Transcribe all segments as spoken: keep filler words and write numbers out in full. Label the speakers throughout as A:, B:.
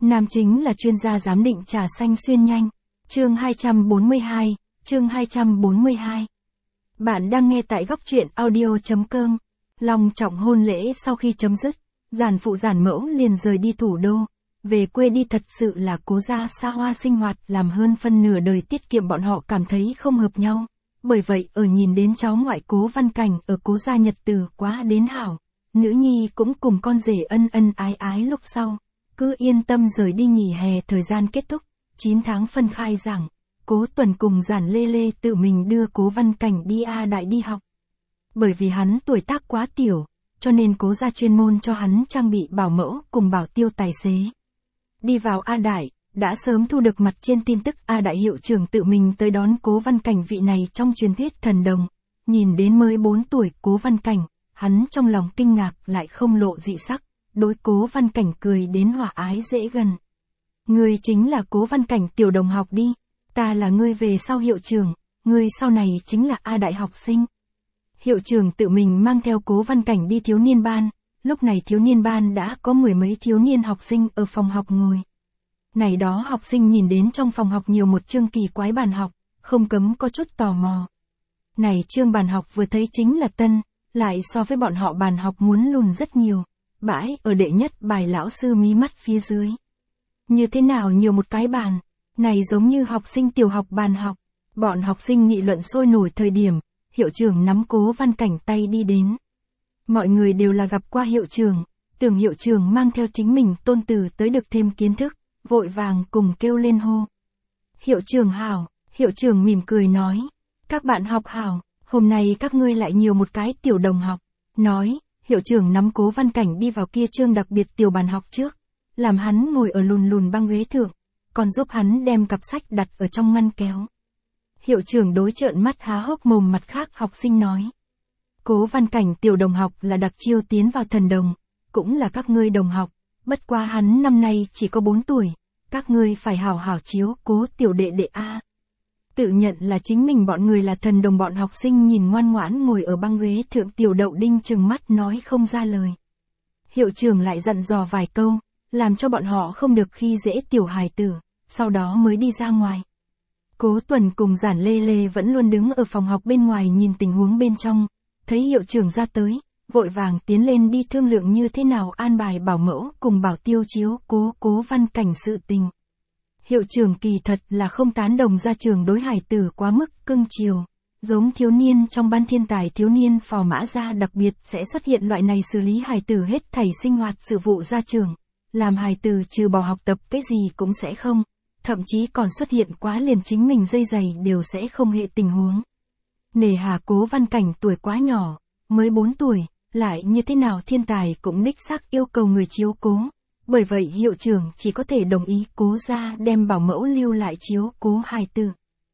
A: Nam chính là chuyên gia giám định trà xanh xuyên nhanh. Chương hai trăm bốn mươi hai, chương hai trăm bốn mươi hai. Bạn đang nghe tại góc truyện audio chấm com. Long trọng hôn lễ sau khi chấm dứt, giản phụ giản mẫu liền rời đi thủ đô. Về quê đi thật sự là Cố gia xa hoa sinh hoạt, làm hơn phân nửa đời tiết kiệm bọn họ cảm thấy không hợp nhau. Bởi vậy ở nhìn đến cháu ngoại Cố Văn Cảnh ở Cố gia nhật từ quá đến hảo. Nữ nhi cũng cùng con rể ân ân ái ái lúc sau. Cứ yên tâm rời đi nghỉ hè, thời gian kết thúc, chín tháng phân khai giảng. Cố Tuần cùng Giản Lê Lê tự mình đưa Cố Văn Cảnh đi A Đại đi học. Bởi vì hắn tuổi tác quá tiểu, cho nên Cố gia chuyên môn cho hắn trang bị bảo mẫu cùng bảo tiêu tài xế. Đi vào A Đại, đã sớm thu được mặt trên tin tức A Đại hiệu trưởng tự mình tới đón Cố Văn Cảnh, vị này trong truyền thuyết thần đồng. Nhìn đến mới bốn tuổi Cố Văn Cảnh, hắn trong lòng kinh ngạc lại không lộ dị sắc, đối Cố Văn Cảnh cười đến hòa ái dễ gần. Ngươi chính là Cố Văn Cảnh tiểu đồng học đi, ta là ngươi về sau hiệu trưởng, ngươi sau này chính là A Đại học sinh. Hiệu trưởng tự mình mang theo Cố Văn Cảnh đi thiếu niên ban, lúc này thiếu niên ban đã có mười mấy thiếu niên học sinh ở phòng học ngồi. Này đó học sinh nhìn đến trong phòng học nhiều một chương kỳ quái bàn học, không cấm có chút tò mò. Này chương bàn học vừa thấy chính là tân, lại so với bọn họ bàn học muốn lùn rất nhiều. Bãi ở đệ nhất bài lão sư mí mắt phía dưới. Như thế nào nhiều một cái bàn, này giống như học sinh tiểu học bàn học. Bọn học sinh nghị luận sôi nổi thời điểm, hiệu trưởng nắm Cố Văn Cảnh tay đi đến. Mọi người đều là gặp qua hiệu trưởng, tưởng hiệu trưởng mang theo chính mình tôn tử tới được thêm kiến thức, vội vàng cùng kêu lên hô. Hiệu trưởng hảo, hiệu trưởng mỉm cười nói, các bạn học hảo, hôm nay các ngươi lại nhiều một cái tiểu đồng học. Nói, hiệu trưởng nắm Cố Văn Cảnh đi vào kia chương đặc biệt tiểu bàn học trước, làm hắn ngồi ở lùn lùn băng ghế thượng, còn giúp hắn đem cặp sách đặt ở trong ngăn kéo. Hiệu trưởng đối trợn mắt há hốc mồm mặt khác học sinh nói. Cố Văn Cảnh tiểu đồng học là đặc chiêu tiến vào thần đồng, cũng là các ngươi đồng học, bất quá hắn năm nay chỉ có bốn tuổi, các ngươi phải hảo hảo chiếu cố tiểu đệ đệ A. Tự nhận là chính mình bọn người là thần đồng, bọn học sinh nhìn ngoan ngoãn ngồi ở băng ghế thượng tiểu đậu đinh trừng mắt nói không ra lời. Hiệu trưởng lại dặn dò vài câu, làm cho bọn họ không được khi dễ tiểu hài tử, sau đó mới đi ra ngoài. Cố Tuần cùng Giản Lê Lê vẫn luôn đứng ở phòng học bên ngoài nhìn tình huống bên trong, thấy hiệu trưởng ra tới, vội vàng tiến lên đi thương lượng như thế nào an bài bảo mẫu cùng bảo tiêu chiếu cố Cố Văn Cảnh sự tình. Hiệu trưởng kỳ thật là không tán đồng gia trường đối hài tử quá mức cưng chiều, giống thiếu niên trong ban thiên tài thiếu niên phò mã gia đặc biệt sẽ xuất hiện loại này xử lý hài tử hết thảy sinh hoạt sự vụ gia trường, làm hài tử trừ bỏ học tập cái gì cũng sẽ không, thậm chí còn xuất hiện quá liền chính mình dây giày đều sẽ không hệ tình huống. Nề hà Cố Văn Cảnh tuổi quá nhỏ, mới bốn tuổi, lại như thế nào thiên tài cũng đích xác yêu cầu người chiếu cố. Bởi vậy hiệu trưởng chỉ có thể đồng ý Cố gia đem bảo mẫu lưu lại chiếu cố hài tử.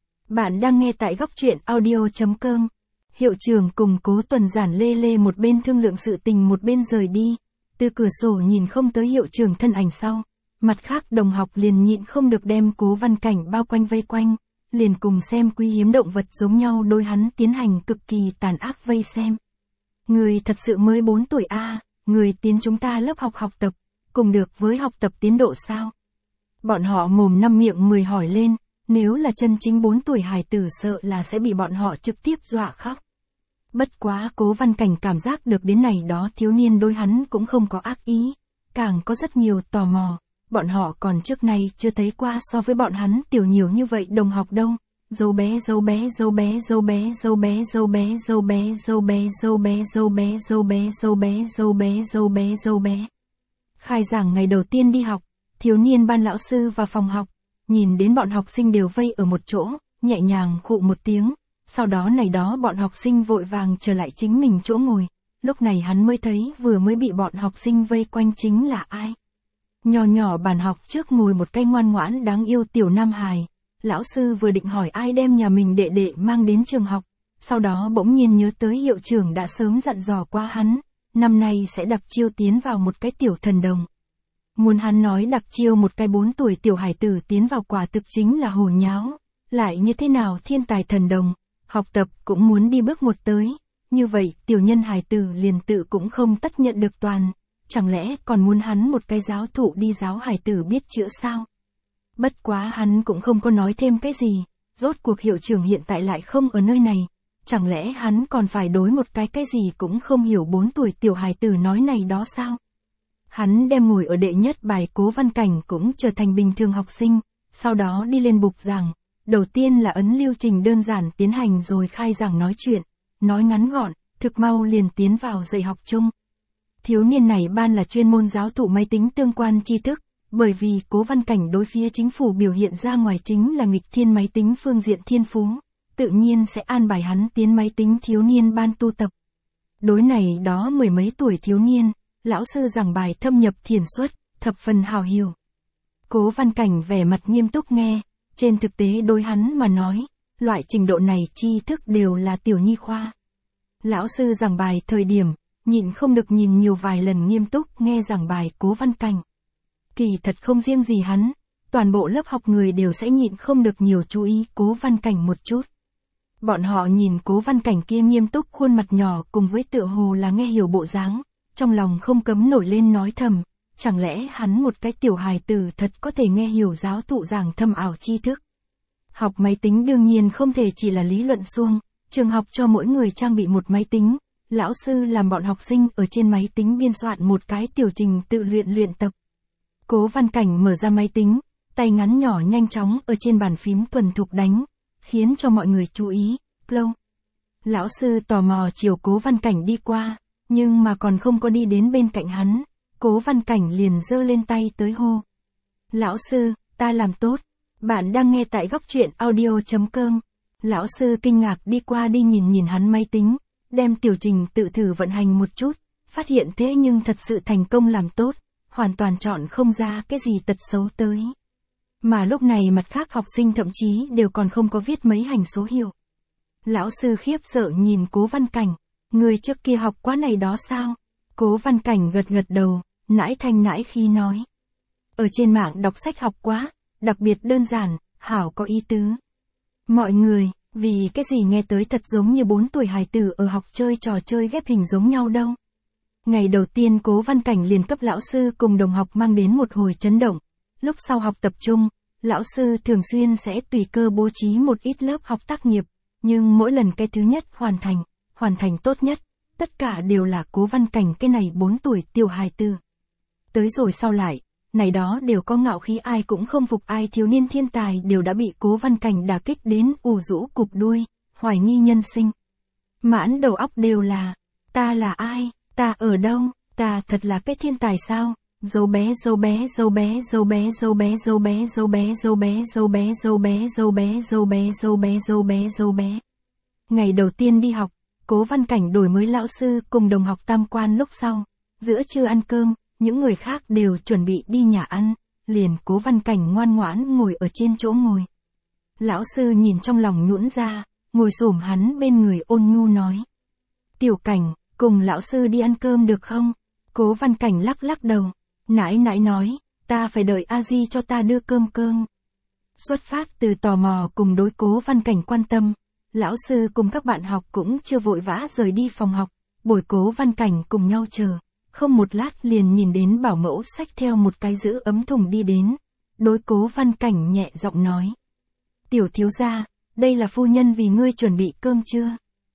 A: Bạn đang nghe tại góc truyện audio chấm com. Hiệu trưởng cùng Cố Tuần Giản Lê Lê một bên thương lượng sự tình một bên rời đi. Từ cửa sổ nhìn không tới hiệu trưởng thân ảnh sau. Mặt khác đồng học liền nhịn không được đem Cố Văn Cảnh bao quanh vây quanh. Liền cùng xem quý hiếm động vật giống nhau đối hắn tiến hành cực kỳ tàn ác vây xem. Người thật sự mới bốn tuổi a à, người tiến chúng ta lớp học học tập. Cùng được với học tập tiến độ sao? Bọn họ mồm năm miệng mười hỏi lên, nếu là chân chính bốn tuổi hài tử sợ là sẽ bị bọn họ trực tiếp dọa khóc. Bất quá Cố Văn Cảnh cảm giác được đến này đó thiếu niên đối hắn cũng không có ác ý, càng có rất nhiều tò mò, bọn họ còn trước nay chưa thấy qua so với bọn hắn tiểu nhiều như vậy đồng học đâu. Dâu bé dâu bé dâu bé dâu bé dâu bé dâu bé dâu bé dâu bé dâu bé dâu bé dâu bé dâu bé dâu bé dâu bé dâu bé. Khai giảng ngày đầu tiên đi học, thiếu niên ban lão sư vào phòng học, nhìn đến bọn học sinh đều vây ở một chỗ, nhẹ nhàng khụ một tiếng, sau đó này đó bọn học sinh vội vàng trở lại chính mình chỗ ngồi, lúc này hắn mới thấy vừa mới bị bọn học sinh vây quanh chính là ai. Nhỏ nhỏ bàn học trước ngồi một cái ngoan ngoãn đáng yêu tiểu nam hài, lão sư vừa định hỏi ai đem nhà mình đệ đệ mang đến trường học, sau đó bỗng nhiên nhớ tới hiệu trưởng đã sớm dặn dò qua hắn. Năm nay sẽ đặc chiêu tiến vào một cái tiểu thần đồng. Muốn hắn nói đặc chiêu một cái bốn tuổi tiểu hải tử tiến vào quả thực chính là hồ nháo. Lại như thế nào thiên tài thần đồng, học tập cũng muốn đi bước một tới. Như vậy tiểu nhân hải tử liền tự cũng không tất nhận được toàn. chẳng lẽ còn muốn hắn một cái giáo thụ đi giáo hài tử biết chữ sao? Bất quá hắn cũng không có nói thêm cái gì, rốt cuộc hiệu trưởng hiện tại lại không ở nơi này, chẳng lẽ hắn còn phải đối một cái cái gì cũng không hiểu bốn tuổi tiểu hài tử nói này đó sao? Hắn đem ngồi ở đệ nhất bài Cố Văn Cảnh cũng trở thành bình thường học sinh, sau đó đi lên bục giảng, đầu tiên là ấn lưu trình đơn giản tiến hành rồi khai giảng nói chuyện, nói ngắn gọn, thực mau liền tiến vào dạy học chung. Thiếu niên này ban là chuyên môn giáo thụ máy tính tương quan tri thức, bởi vì Cố Văn Cảnh đối phía chính phủ biểu hiện ra ngoài chính là nghịch thiên máy tính phương diện thiên phú, tự nhiên sẽ an bài hắn tiến máy tính thiếu niên ban tu tập. Đối này đó mười mấy tuổi thiếu niên, lão sư giảng bài thâm nhập thiền xuất, thập phần hào hiểu. Cố Văn Cảnh vẻ mặt nghiêm túc nghe, trên thực tế đối hắn mà nói, loại trình độ này tri thức đều là tiểu nhi khoa. Lão sư giảng bài thời điểm, nhịn không được nhìn nhiều vài lần nghiêm túc nghe giảng bài Cố Văn Cảnh. Kỳ thật không riêng gì hắn, toàn bộ lớp học người đều sẽ nhịn không được nhiều chú ý Cố Văn Cảnh một chút. Bọn họ nhìn Cố Văn Cảnh kia nghiêm túc khuôn mặt nhỏ cùng với tựa hồ là nghe hiểu bộ dáng, trong lòng không cấm nổi lên nói thầm, chẳng lẽ hắn một cái tiểu hài tử thật có thể nghe hiểu giáo thụ giảng thâm ảo tri thức. Học máy tính đương nhiên không thể chỉ là lý luận suông, trường học cho mỗi người trang bị một máy tính, lão sư làm bọn học sinh ở trên máy tính biên soạn một cái tiểu trình tự luyện luyện tập. Cố Văn Cảnh mở ra máy tính, tay ngắn nhỏ nhanh chóng ở trên bàn phím thuần thục đánh, khiến cho mọi người chú ý, plow. Lão sư tò mò chiều Cố Văn Cảnh đi qua, nhưng mà còn không có đi đến bên cạnh hắn, Cố Văn Cảnh liền giơ lên tay tới hô. Lão sư, ta làm tốt, bạn đang nghe tại góc truyện audio chấm com. Lão sư kinh ngạc đi qua đi nhìn nhìn hắn máy tính, đem tiểu trình tự thử vận hành một chút, phát hiện thế nhưng thật sự thành công làm tốt, hoàn toàn chọn không ra cái gì tật xấu tới. Mà lúc này mặt khác học sinh thậm chí đều còn không có viết mấy hành số hiệu. Lão sư khiếp sợ nhìn Cố Văn Cảnh, người trước kia học quá này đó sao? Cố Văn Cảnh gật gật đầu, nãi thanh nãi khi nói. Ở trên mạng đọc sách học quá, đặc biệt đơn giản, hảo có ý tứ. Mọi người, vì cái gì nghe tới thật giống như bốn tuổi hài tử ở học chơi trò chơi ghép hình giống nhau đâu. Ngày đầu tiên Cố Văn Cảnh liền cấp lão sư cùng đồng học mang đến một hồi chấn động. Lúc sau học tập trung, lão sư thường xuyên sẽ tùy cơ bố trí một ít lớp học tác nghiệp, nhưng mỗi lần cái thứ nhất hoàn thành, hoàn thành tốt nhất, tất cả đều là Cố Văn Cảnh cái này bốn tuổi tiểu hài tử. Tới rồi sau lại, này đó đều có ngạo khí ai cũng không phục ai thiếu niên thiên tài đều đã bị Cố Văn Cảnh đả kích đến ù rũ cụp đuôi, hoài nghi nhân sinh. Mãn đầu óc đều là, ta là ai, ta ở đâu, ta thật là cái thiên tài sao? Dâu bé dâu bé dâu bé dâu bé dâu bé dâu bé dâu bé dâu bé dâu bé dâu bé dâu bé dâu bé dâu bé dâu bé dâu bé. Ngày đầu tiên đi học, Cố Văn Cảnh đổi mới lão sư cùng đồng học tam quan lúc sau, giữa trưa ăn cơm, những người khác đều chuẩn bị đi nhà ăn, liền Cố Văn Cảnh ngoan ngoãn ngồi ở trên chỗ ngồi. Lão sư nhìn trong lòng nhũn ra, ngồi xổm hắn bên người ôn nhu nói. Tiểu Cảnh, cùng lão sư đi ăn cơm được không? Cố Văn Cảnh lắc lắc đầu, nãi nãi nói, ta phải đợi a di cho ta đưa cơm cơm. Xuất phát từ tò mò cùng đối Cố Văn Cảnh quan tâm, lão sư cùng các bạn học cũng chưa vội vã rời đi phòng học, bồi Cố Văn Cảnh cùng nhau chờ. Không một lát liền nhìn đến bảo mẫu xách theo một cái giữ ấm thùng đi đến, đối Cố Văn Cảnh nhẹ giọng nói. Tiểu thiếu gia, đây là phu nhân vì ngươi chuẩn bị cơm chưa?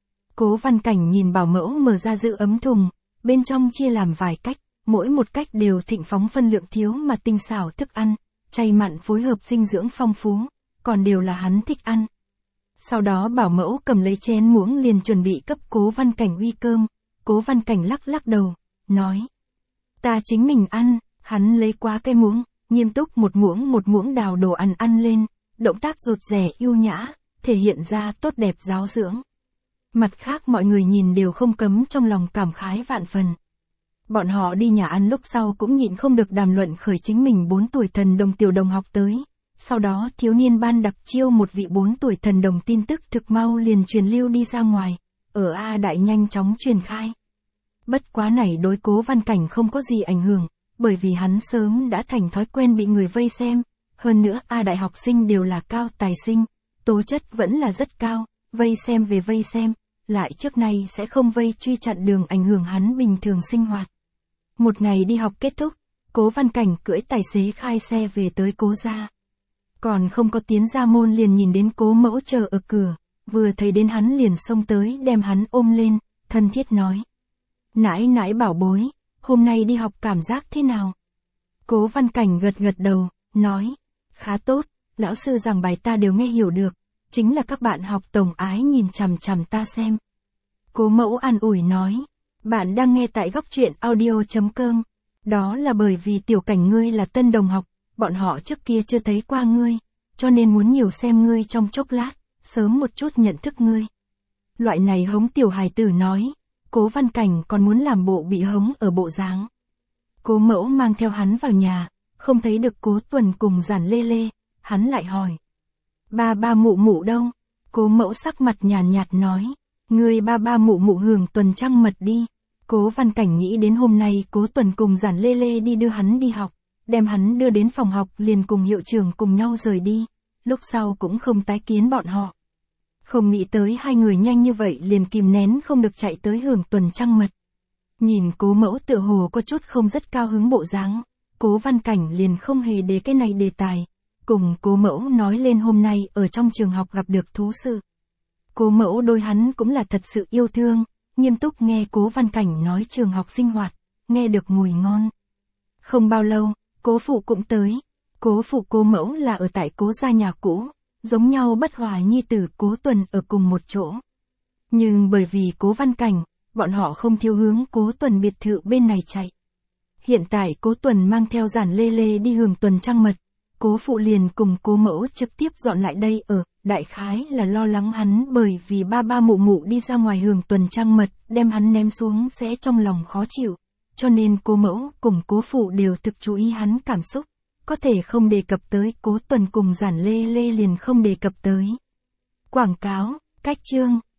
A: Cố Văn Cảnh nhìn bảo mẫu mở ra giữ ấm thùng, bên trong chia làm vài cách, mỗi một cách đều thịnh phóng phân lượng thiếu mà tinh xảo thức ăn, chay mặn phối hợp dinh dưỡng phong phú, còn đều là hắn thích ăn. Sau đó bảo mẫu cầm lấy chén muỗng liền chuẩn bị cấp Cố Văn Cảnh uy cơm, Cố Văn Cảnh lắc lắc đầu, nói. Ta chính mình ăn, hắn lấy quá cái muỗng, nghiêm túc một muỗng một muỗng đào đồ ăn ăn lên, động tác rụt rè yêu nhã, thể hiện ra tốt đẹp giáo dưỡng. Mặt khác mọi người nhìn đều không cấm trong lòng cảm khái vạn phần. Bọn họ đi nhà ăn lúc sau cũng nhịn không được đàm luận khởi chính mình bốn tuổi thần đồng tiểu đồng học tới. Sau đó thiếu niên ban đặc chiêu một vị bốn tuổi thần đồng tin tức thực mau liền truyền lưu đi ra ngoài, ở A Đại nhanh chóng truyền khai. Bất quá này đối Cố Văn Cảnh không có gì ảnh hưởng, bởi vì hắn sớm đã thành thói quen bị người vây xem, hơn nữa A Đại học sinh đều là cao tài sinh, tố chất vẫn là rất cao, vây xem về vây xem, lại trước nay sẽ không vây truy chặn đường ảnh hưởng hắn bình thường sinh hoạt. Một ngày đi học kết thúc, Cố Văn Cảnh cưỡi tài xế khai xe về tới Cố gia. Còn không có tiến ra môn liền nhìn đến Cố mẫu chờ ở cửa, vừa thấy đến hắn liền xông tới đem hắn ôm lên, thân thiết nói. Nãi nãi bảo bối, hôm nay đi học cảm giác thế nào? Cố Văn Cảnh gật gật đầu, nói. Khá tốt, lão sư giảng bài ta đều nghe hiểu được, chính là các bạn học tổng ái nhìn chằm chằm ta xem. Cố mẫu an ủi nói. Bạn đang nghe tại góc truyện audio.com. Đó là bởi vì Tiểu Cảnh ngươi là tân đồng học, bọn họ trước kia chưa thấy qua ngươi, cho nên muốn nhiều xem ngươi trong chốc lát, sớm một chút nhận thức ngươi. Loại này hống tiểu hài tử nói, Cố Văn Cảnh còn muốn làm bộ bị hống ở bộ dáng. Cố mẫu mang theo hắn vào nhà, không thấy được Cố Tuần cùng Giản Lê Lê, hắn lại hỏi. Ba ba mụ mụ đâu? Cố mẫu sắc mặt nhàn nhạt, nhạt nói. Ngươi ba ba mụ mụ hưởng tuần trăng mật đi. Cố Văn Cảnh nghĩ đến hôm nay Cố Tuần cùng Giản Lê Lê đi đưa hắn đi học, đem hắn đưa đến phòng học liền cùng hiệu trưởng cùng nhau rời đi, lúc sau cũng không tái kiến bọn họ. Không nghĩ tới hai người nhanh như vậy liền kìm nén không được chạy tới hưởng tuần trăng mật. Nhìn Cố mẫu tựa hồ có chút không rất cao hứng bộ dáng, Cố Văn Cảnh liền không hề để cái này đề tài, cùng Cố mẫu nói lên hôm nay ở trong trường học gặp được thú sự. Cố mẫu đôi hắn cũng là thật sự yêu thương, nghiêm túc nghe Cố Văn Cảnh nói trường học sinh hoạt, nghe được mùi ngon. Không bao lâu, Cố phụ cũng tới. Cố phụ Cố mẫu là ở tại Cố gia nhà cũ, giống nhau bất hòa nhi tử Cố Tuần ở cùng một chỗ. Nhưng bởi vì Cố Văn Cảnh, bọn họ không thiếu hướng Cố Tuần biệt thự bên này chạy. Hiện tại Cố Tuần mang theo Giản Lê Lê đi hưởng tuần trăng mật, Cố phụ liền cùng Cố mẫu trực tiếp dọn lại đây ở, đại khái là lo lắng hắn bởi vì ba ba mụ mụ đi ra ngoài hưởng tuần trăng mật, đem hắn ném xuống sẽ trong lòng khó chịu, cho nên Cố mẫu cùng Cố phụ đều thực chú ý hắn cảm xúc, có thể không đề cập tới Cố Tuần cùng Giản Lê Lê liền không đề cập tới. Quảng cáo, cách chương.